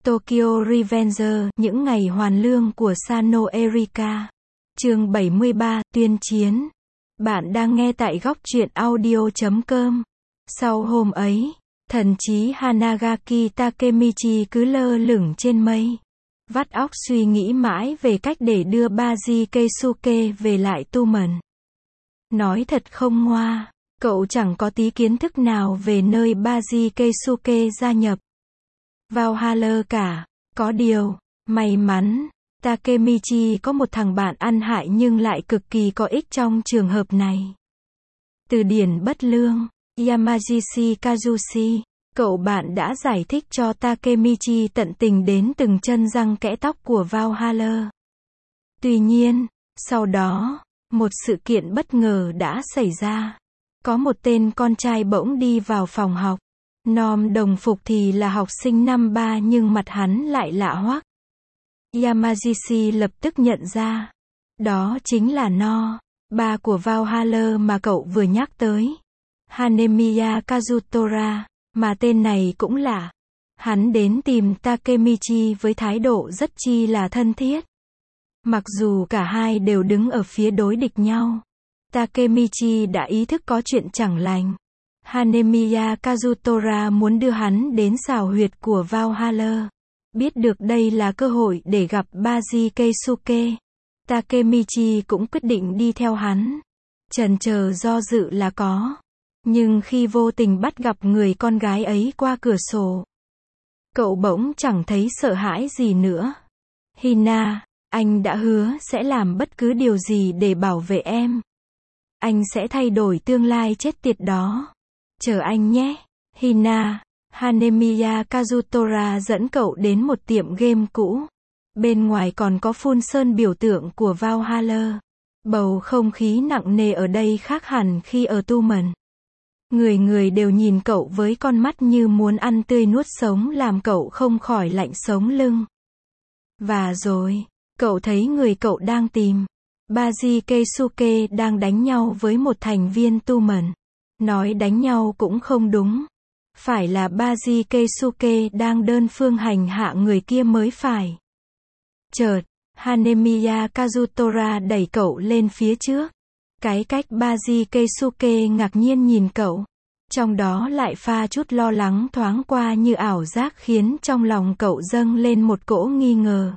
Tokyo Revenger, những ngày hoàn lương của Sano Erika. Chương 73, tuyên chiến. Bạn đang nghe tại góc truyện audio.com. Sau hôm ấy, thần trí Hanagaki Takemichi cứ lơ lửng trên mây. Vắt óc suy nghĩ mãi về cách để đưa Baji Keisuke về lại Tumen. Nói thật không ngoa, cậu chẳng có tí kiến thức nào về nơi Baji Keisuke gia nhập Valhalla cả. Có điều, may mắn, Takemichi có một thằng bạn ăn hại nhưng lại cực kỳ có ích trong trường hợp này. Từ điển bất lương, Yamagishi Kazushi, cậu bạn đã giải thích cho Takemichi tận tình đến từng chân răng kẽ tóc của Valhalla. Tuy nhiên, sau đó, một sự kiện bất ngờ đã xảy ra. Có một tên con trai bỗng đi vào phòng học. Nom đồng phục thì là học sinh năm 3 nhưng mặt hắn lại lạ hoắc. Yamagishi lập tức nhận ra. Đó chính là ba của Valhalla mà cậu vừa nhắc tới. Hanemiya Kazutora, mà tên này cũng lạ. Hắn đến tìm Takemichi với thái độ rất chi là thân thiết. Mặc dù cả hai đều đứng ở phía đối địch nhau, Takemichi đã ý thức có chuyện chẳng lành. Hanemiya Kazutora muốn đưa hắn đến xào huyệt của Valhalla. Biết được đây là cơ hội để gặp Baji Keisuke, Takemichi cũng quyết định đi theo hắn. Chần chờ do dự là có. Nhưng khi vô tình bắt gặp người con gái ấy qua cửa sổ, cậu bỗng chẳng thấy sợ hãi gì nữa. Hina, anh đã hứa sẽ làm bất cứ điều gì để bảo vệ em. Anh sẽ thay đổi tương lai chết tiệt đó. Chờ anh nhé. Hina, Hanemiya Kazutora dẫn cậu đến một tiệm game cũ. Bên ngoài còn có phun sơn biểu tượng của Valhalla. Bầu không khí nặng nề ở đây khác hẳn khi ở Tumen. Người người đều nhìn cậu với con mắt như muốn ăn tươi nuốt sống làm cậu không khỏi lạnh sống lưng. Và rồi, cậu thấy người cậu đang tìm. Baji Keisuke đang đánh nhau với một thành viên Tumen. Nói đánh nhau cũng không đúng. Phải là Baji Keisuke đang đơn phương hành hạ người kia mới phải. Chợt, Hanemiya Kazutora đẩy cậu lên phía trước. Cái cách Baji Keisuke ngạc nhiên nhìn cậu. Trong đó lại pha chút lo lắng thoáng qua như ảo giác khiến trong lòng cậu dâng lên một cỗ nghi ngờ.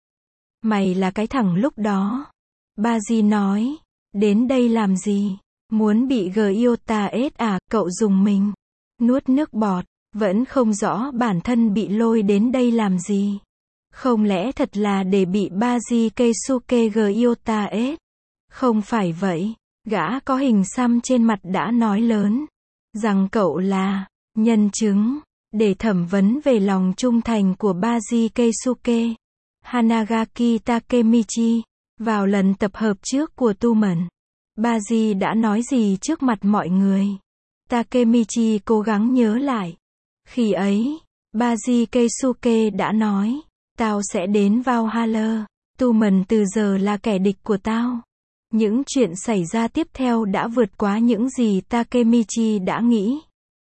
Mày là cái thằng lúc đó. Baji nói. Đến đây làm gì? Muốn bị Gyota ết à? Cậu dùng mình. Nuốt nước bọt. Vẫn không rõ bản thân bị lôi đến đây làm gì. Không lẽ thật là để bị Baji Keisuke Gyota ết? Không phải vậy. Gã có hình xăm trên mặt đã nói lớn. Rằng cậu là nhân chứng để thẩm vấn về lòng trung thành của Baji Keisuke. Hanagaki Takemichi. Vào lần tập hợp trước của Tumen, Baji đã nói gì trước mặt mọi người? Takemichi cố gắng nhớ lại. Khi ấy, Baji Keisuke đã nói, tao sẽ đến Valhalla. Tumen từ giờ là kẻ địch của tao. Những chuyện xảy ra tiếp theo đã vượt quá những gì Takemichi đã nghĩ.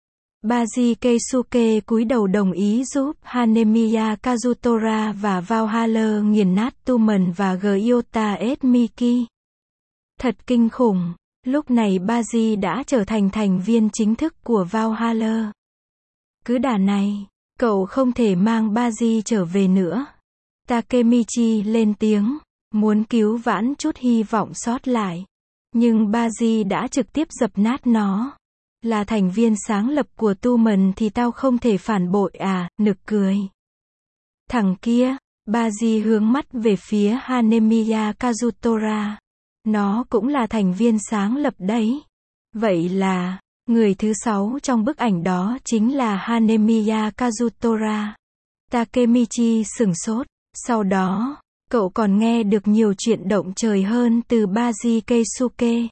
Baji Keisuke cúi đầu đồng ý giúp Hanemiya Kazutora và Valhalla nghiền nát Tumen và Gyota ết Miki. Thật kinh khủng, lúc này Baji đã trở thành thành viên chính thức của Valhalla. Cứ đà này, cậu không thể mang Baji trở về nữa. Takemichi lên tiếng, muốn cứu vãn chút hy vọng sót lại. Nhưng Baji đã trực tiếp dập nát nó. Là thành viên sáng lập của Tumen thì tao không thể phản bội à? Nực cười. Thằng kia, Baji hướng mắt về phía Hanemiya Kazutora. Nó cũng là thành viên sáng lập đấy. Vậy là, người thứ 6 trong bức ảnh đó chính là Hanemiya Kazutora. Takemichi sửng sốt. Sau đó, cậu còn nghe được nhiều chuyện động trời hơn từ Baji Keisuke.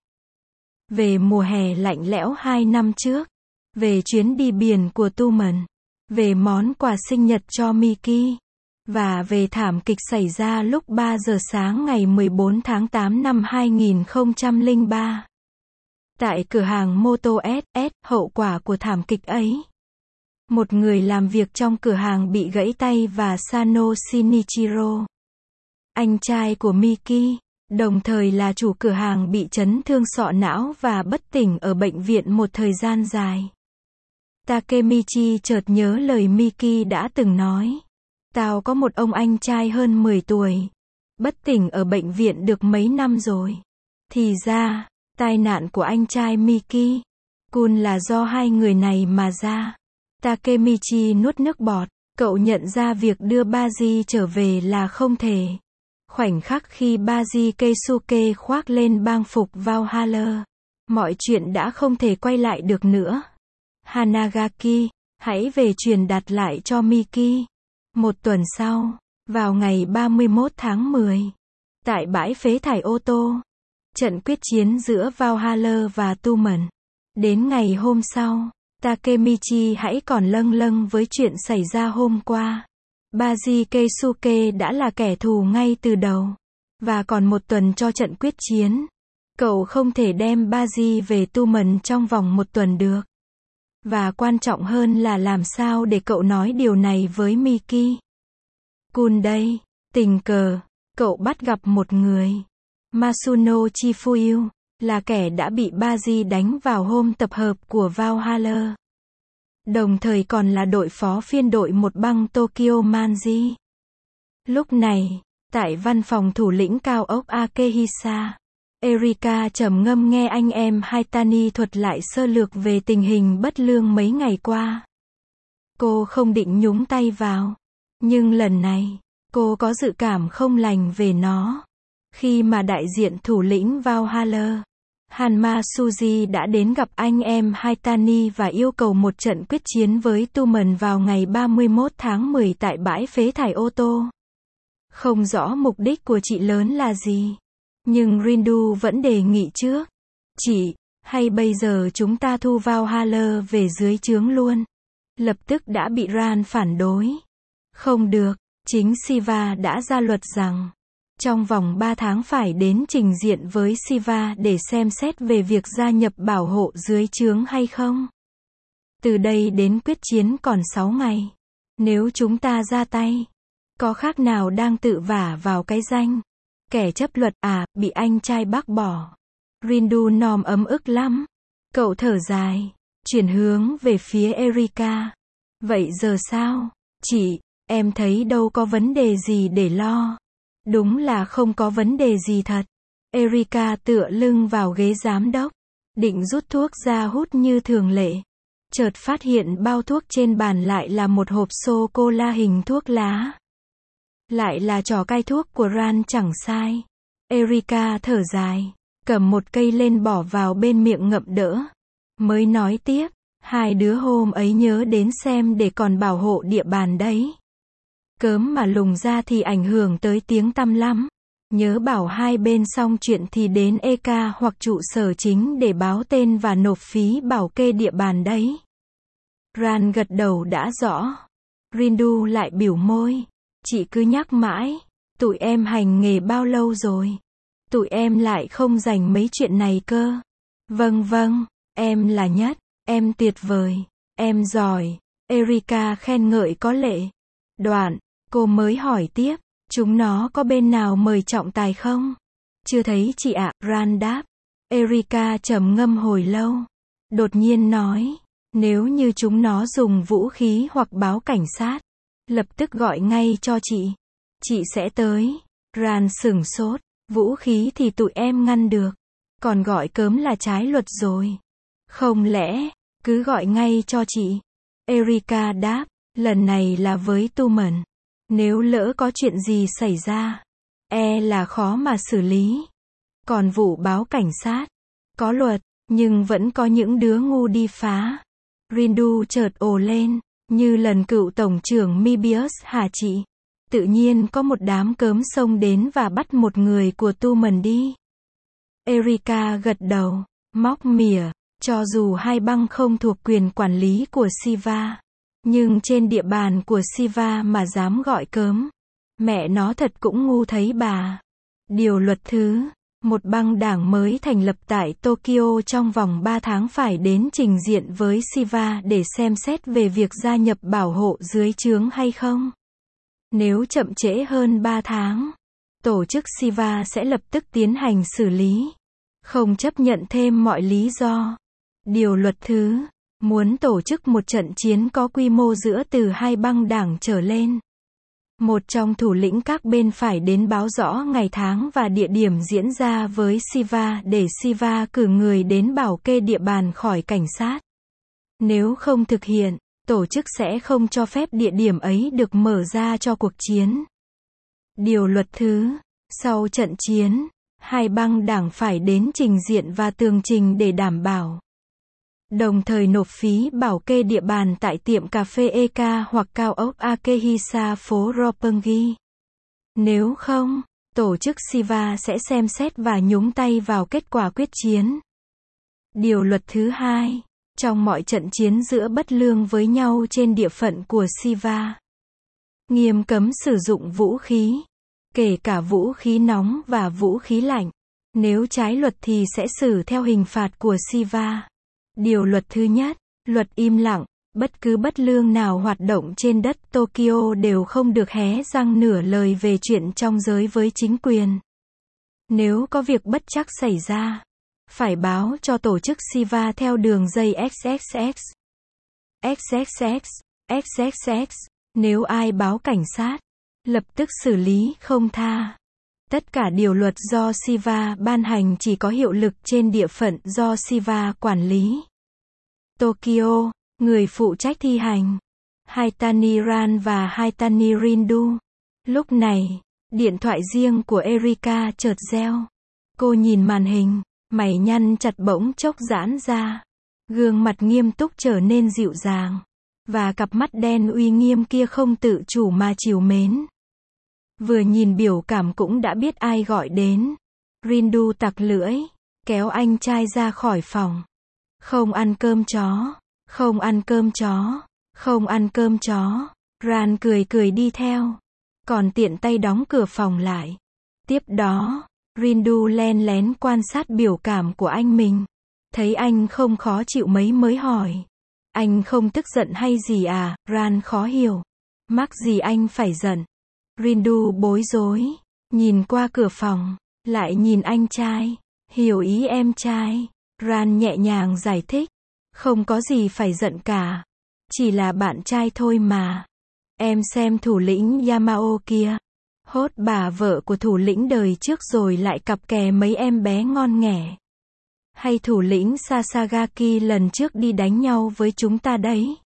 Về mùa hè lạnh lẽo 2 năm trước. Về chuyến đi biển của Tumen. Về món quà sinh nhật cho Miki. Và về thảm kịch xảy ra lúc 3 giờ sáng ngày 14 tháng 8 năm 2003. Tại cửa hàng Moto SS, hậu quả của thảm kịch ấy. một người làm việc trong cửa hàng bị gãy tay, và Sano Shinichiro, anh trai của Miki, đồng thời là chủ cửa hàng, bị chấn thương sọ não và bất tỉnh ở bệnh viện một thời gian dài. Takemichi chợt nhớ lời Miki đã từng nói. Tao có một ông anh trai hơn 10 tuổi. Bất tỉnh ở bệnh viện được mấy năm rồi. Thì ra, tai nạn của anh trai Miki Kun là do hai người này mà ra. Takemichi nuốt nước bọt. Cậu nhận ra việc đưa Baji trở về là không thể. Khoảnh khắc khi Baji Keisuke khoác lên bang phục Valhalla, mọi chuyện đã không thể quay lại được nữa. Hanagaki, hãy về truyền đạt lại cho Miki. Một tuần sau, vào ngày 31 tháng 10, tại bãi phế thải ô tô, trận quyết chiến giữa Valhalla và Tumen. Đến ngày hôm sau, Takemichi hãy còn lâng lâng với chuyện xảy ra hôm qua. Baji Keisuke đã là kẻ thù ngay từ đầu. Và còn một tuần cho trận quyết chiến. Cậu không thể đem Baji về Tumen trong vòng một tuần được. Và quan trọng hơn là làm sao để cậu nói điều này với Miki Kun đây. Tình cờ, cậu bắt gặp một người. Masuno Chifuyu, là kẻ đã bị Baji đánh vào hôm tập hợp của Valhalla. Đồng thời còn là đội phó phiên đội một băng Tokyo Manji. Lúc này, tại văn phòng thủ lĩnh cao ốc Akehisa, Erika trầm ngâm nghe anh em Haitani thuật lại sơ lược về tình hình bất lương mấy ngày qua. Cô không định nhúng tay vào. Nhưng lần này, cô có dự cảm không lành về nó. Khi mà đại diện thủ lĩnh Valhalla, Hanma Suji đã đến gặp anh em Haitani và yêu cầu một trận quyết chiến với Tumen vào ngày 31 tháng 10 tại bãi phế thải ô tô. Không rõ mục đích của chị lớn là gì. Nhưng Rindu vẫn đề nghị trước. Chị, hay bây giờ chúng ta thu Valhalla về dưới trướng luôn. Lập tức đã bị Ran phản đối. Không được, chính Shiva đã ra luật rằng, trong vòng 3 tháng phải đến trình diện với Shiva để xem xét về việc gia nhập bảo hộ dưới trướng hay không. Từ đây đến quyết chiến còn 6 ngày. Nếu chúng ta ra tay, có khác nào đang tự vả vào cái danh kẻ chấp luật à, bị anh trai bác bỏ. Rindu Nom ấm ức lắm. Cậu thở dài, chuyển hướng về phía Erika. Vậy giờ sao? Chị, em thấy đâu có vấn đề gì để lo. Đúng là không có vấn đề gì thật. Erika tựa lưng vào ghế giám đốc, định rút thuốc ra hút như thường lệ. Chợt phát hiện bao thuốc trên bàn lại là một hộp sô-cô-la hình thuốc lá. Lại là trò cai thuốc của Ran chẳng sai. Erika thở dài, cầm một cây lên bỏ vào bên miệng ngậm đỡ. Mới nói tiếp, hai đứa hôm ấy nhớ đến xem để còn bảo hộ địa bàn đấy. Cớm mà lùng ra thì ảnh hưởng tới tiếng tăm lắm. Nhớ bảo hai bên xong chuyện thì đến EK hoặc trụ sở chính để báo tên và nộp phí bảo kê địa bàn đấy. Ran gật đầu đã rõ. Rindu lại biểu môi. Chị cứ nhắc mãi. Tụi em hành nghề bao lâu rồi? Tụi em lại không dành mấy chuyện này cơ. Vâng, em là nhất. Em tuyệt vời. Em giỏi. Erika khen ngợi có lệ. Đoạn, cô mới hỏi tiếp. Chúng nó có bên nào mời trọng tài không? Chưa thấy chị ạ, Ran đáp. Erika trầm ngâm hồi lâu. Đột nhiên nói. Nếu như chúng nó dùng vũ khí hoặc báo cảnh sát, lập tức gọi ngay cho chị. Chị sẽ tới. Ran sửng sốt. Vũ khí thì tụi em ngăn được. Còn gọi cớm là trái luật rồi. Không lẽ, cứ gọi ngay cho chị. Erika đáp. Lần này là với Tumen. Nếu lỡ có chuyện gì xảy ra, là khó mà xử lý. Còn vụ báo cảnh sát, có luật, nhưng vẫn có những đứa ngu đi phá. Rindu chợt ồ lên, như lần cựu tổng trưởng Mobius hả chị? Tự nhiên có một đám cớm xông đến và bắt một người của Tumen đi. Erika gật đầu, móc mỉa, cho dù hai băng không thuộc quyền quản lý của Shiva, nhưng trên địa bàn của Shiva mà dám gọi cớm. Mẹ nó thật cũng ngu thấy bà. Điều luật thứ Một băng đảng mới thành lập tại Tokyo trong vòng 3 tháng phải đến trình diện với Shiva để xem xét về việc gia nhập bảo hộ dưới trướng hay không. Nếu chậm trễ hơn 3 tháng, tổ chức Shiva sẽ lập tức tiến hành xử lý, không chấp nhận thêm mọi lý do. Điều luật thứ, muốn tổ chức một trận chiến có quy mô giữa từ hai băng đảng trở lên. Một trong thủ lĩnh các bên phải đến báo rõ ngày tháng và địa điểm diễn ra với Shiva để Shiva cử người đến bảo kê địa bàn khỏi cảnh sát. Nếu không thực hiện, tổ chức sẽ không cho phép địa điểm ấy được mở ra cho cuộc chiến. Điều luật thứ, sau trận chiến, hai băng đảng phải đến trình diện và tường trình để đảm bảo. Đồng thời nộp phí bảo kê địa bàn tại tiệm cà phê Eka hoặc cao ốc Akehisa phố Roppongi. Nếu không, tổ chức Shiva sẽ xem xét và nhúng tay vào kết quả quyết chiến. Điều luật thứ hai, trong mọi trận chiến giữa bất lương với nhau trên địa phận của Shiva, nghiêm cấm sử dụng vũ khí, kể cả vũ khí nóng và vũ khí lạnh. Nếu trái luật thì sẽ xử theo hình phạt của Shiva. Điều luật thứ nhất, luật im lặng, bất cứ bất lương nào hoạt động trên đất Tokyo đều không được hé răng nửa lời về chuyện trong giới với chính quyền. Nếu có việc bất trắc xảy ra, phải báo cho tổ chức Shiva theo đường dây XXX. XXX, XXX, nếu ai báo cảnh sát, lập tức xử lý không tha. Tất cả điều luật do Shiva ban hành chỉ có hiệu lực trên địa phận do Shiva quản lý. Tokyo, người phụ trách thi hành, Haitani Ran và Haitani Rindu. Lúc này, điện thoại riêng của Erika chợt reo. Cô nhìn màn hình, mày nhăn chặt bỗng chốc giãn ra. Gương mặt nghiêm túc trở nên dịu dàng. Và cặp mắt đen uy nghiêm kia không tự chủ mà trìu mến. Vừa nhìn biểu cảm cũng đã biết ai gọi đến. Rindu tặc lưỡi, kéo anh trai ra khỏi phòng. Không ăn cơm chó, không ăn cơm chó, không ăn cơm chó. Ran cười cười đi theo. Còn tiện tay đóng cửa phòng lại. Tiếp đó, Rindu len lén quan sát biểu cảm của anh mình. Thấy anh không khó chịu mấy mới hỏi. Anh không tức giận hay gì à? Ran khó hiểu. Mắc gì anh phải giận? Rindu bối rối, nhìn qua cửa phòng, lại nhìn anh trai, hiểu ý em trai. Ran nhẹ nhàng giải thích, không có gì phải giận cả, chỉ là bạn trai thôi mà. Em xem thủ lĩnh Yamao kia, hốt bà vợ của thủ lĩnh đời trước rồi lại cặp kè mấy em bé ngon nghẻ. Hay thủ lĩnh Sasagaki lần trước đi đánh nhau với chúng ta đấy.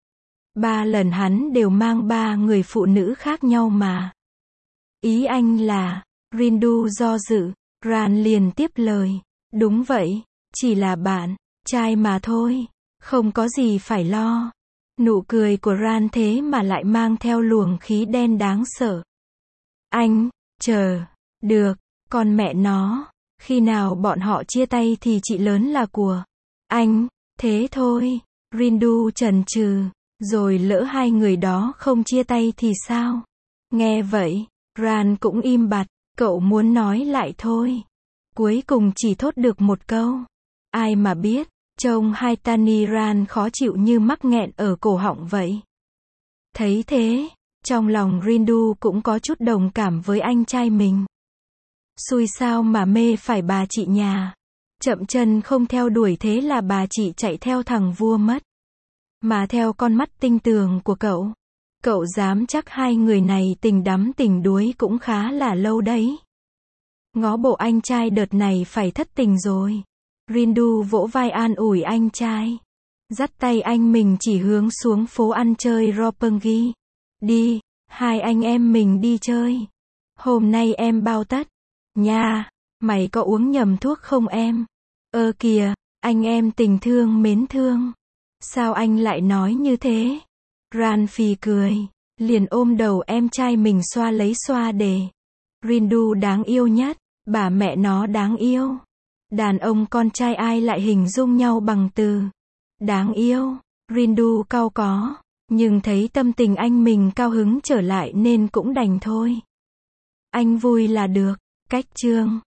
3 lần hắn đều mang 3 người phụ nữ khác nhau mà. Ý anh là, Rindu do dự, Ran liền tiếp lời. Đúng vậy, chỉ là bạn trai mà thôi, không có gì phải lo. Nụ cười của Ran thế mà lại mang theo luồng khí đen đáng sợ. Anh, chờ, được, con mẹ nó, khi nào bọn họ chia tay thì chị lớn là của anh, thế thôi. Rindu chần chừ, rồi lỡ hai người đó không chia tay thì sao? Nghe vậy, Ran cũng im bặt, cậu muốn nói lại thôi. Cuối cùng chỉ thốt được một câu. Ai mà biết, trông Haitani Ran khó chịu như mắc nghẹn ở cổ họng vậy. Thấy thế, trong lòng Rindu cũng có chút đồng cảm với anh trai mình. Xui sao mà mê phải bà chị nhà. Chậm chân không theo đuổi thế là bà chị chạy theo thằng vua mất. Mà theo con mắt tinh tường của cậu, cậu dám chắc hai người này tình đắm tình đuối cũng khá là lâu đấy. Ngó bộ anh trai đợt này phải thất tình rồi. Rindu vỗ vai an ủi anh trai. Dắt tay anh mình chỉ hướng xuống phố ăn chơi Roppongi. Đi, hai anh em mình đi chơi. Hôm nay em bao tất. Nha, mày có uống nhầm thuốc không em? Kìa, anh em tình thương mến thương. Sao anh lại nói như thế? Ran phì cười, liền ôm đầu em trai mình xoa lấy xoa để. Rindu đáng yêu nhất, bà mẹ nó đáng yêu. Đàn ông con trai ai lại hình dung nhau bằng từ đáng yêu. Rindu cau có, nhưng thấy tâm tình anh mình cao hứng trở lại nên cũng đành thôi. Anh vui là được. Cách chương